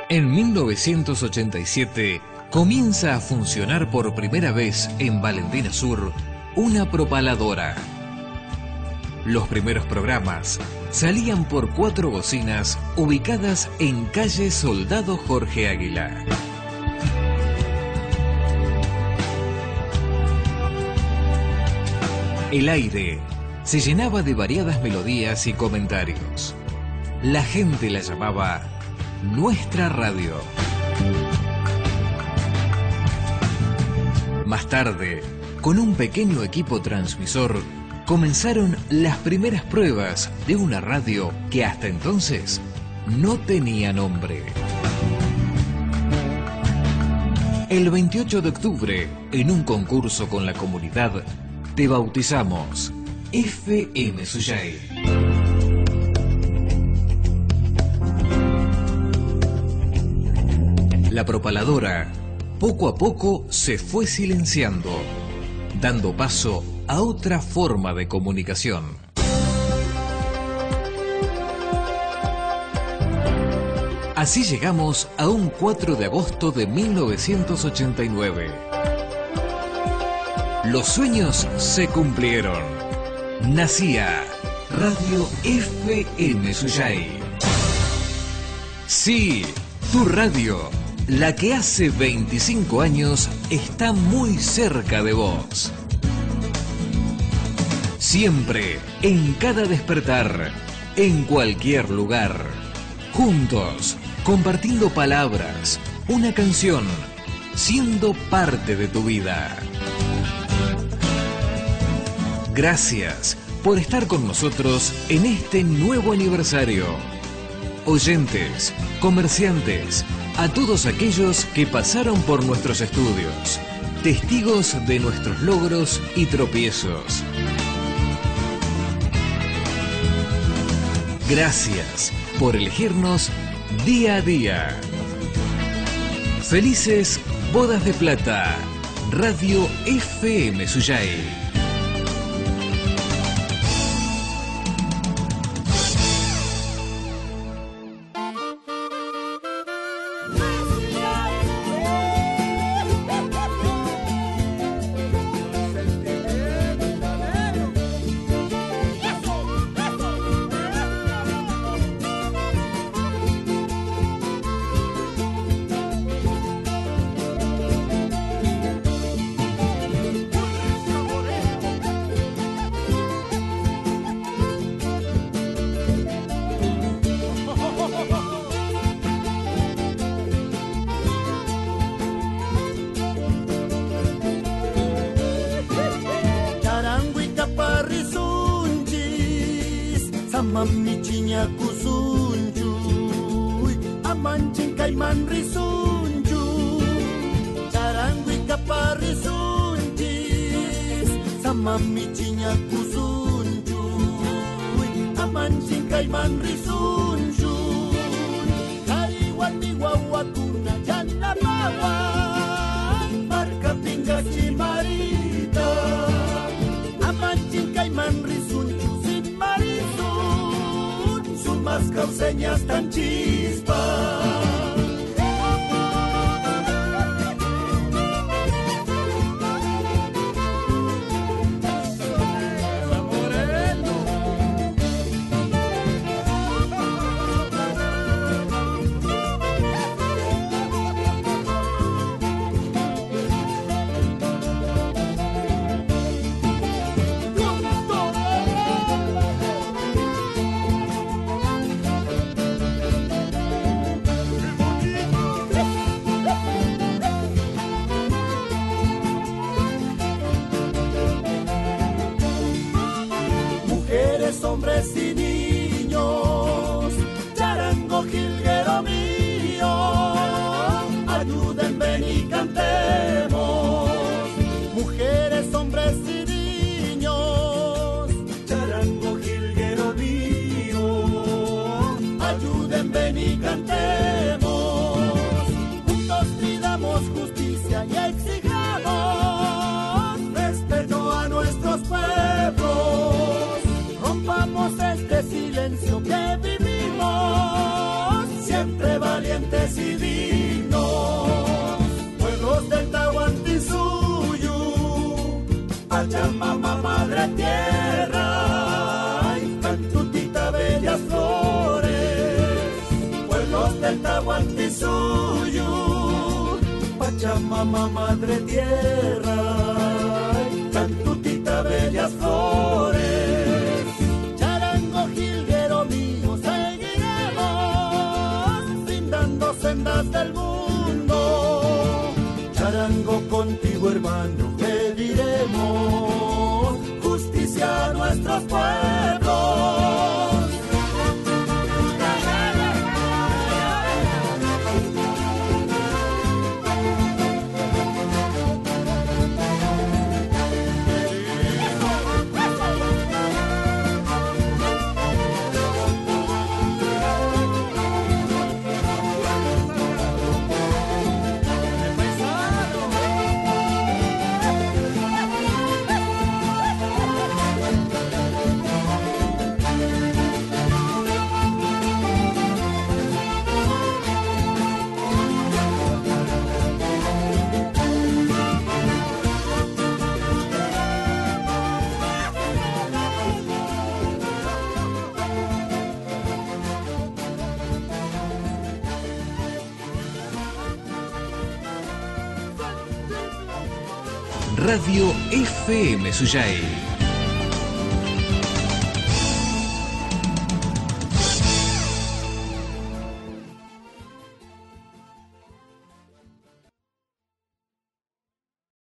En 1987 comienza a funcionar por primera vez en Valentina Sur una propaladora. Los primeros programas salían por 4 bocinas ubicadas en calle Soldado Jorge Águila. El aire se llenaba de variadas melodías y comentarios. La gente la llamaba Nuestra Radio. Más tarde, con un pequeño equipo transmisor, comenzaron las primeras pruebas de una radio que hasta entonces no tenía nombre. El 28 de octubre, en un concurso con la comunidad, te bautizamos FM Suyay. La propaladora poco a poco se fue silenciando, dando paso a otra forma de comunicación. Así llegamos a un 4 de agosto de 1989. Los sueños se cumplieron. Nacía Radio FM Suyay. Sí, tu radio, la que hace 25 años está muy cerca de vos. Siempre, en cada despertar, en cualquier lugar. Juntos, compartiendo palabras, una canción, siendo parte de tu vida. Gracias por estar con nosotros en este nuevo aniversario. Oyentes, comerciantes, a todos aquellos que pasaron por nuestros estudios, testigos de nuestros logros y tropiezos. Gracias por elegirnos día a día. Felices Bodas de Plata, Radio FM Suyay. Mamicinya kusunju amancing kaiman risunju carangwi kaparisunjis sama micinya kusunju amancing kaiman risunju kaiwan miwawatuna jana bawa marka pingga cimarita amancing kaiman risunju sin marisun más causeñas tan chispas. Chaltahuantisuyu, Pachamama, Madre Tierra, Cantutita, bellas flores, charango, jilguero mío, seguiremos brindando sendas del mundo. Charango, contigo, hermano, pediremos justicia a nuestros pueblos. Radio FM Suyay.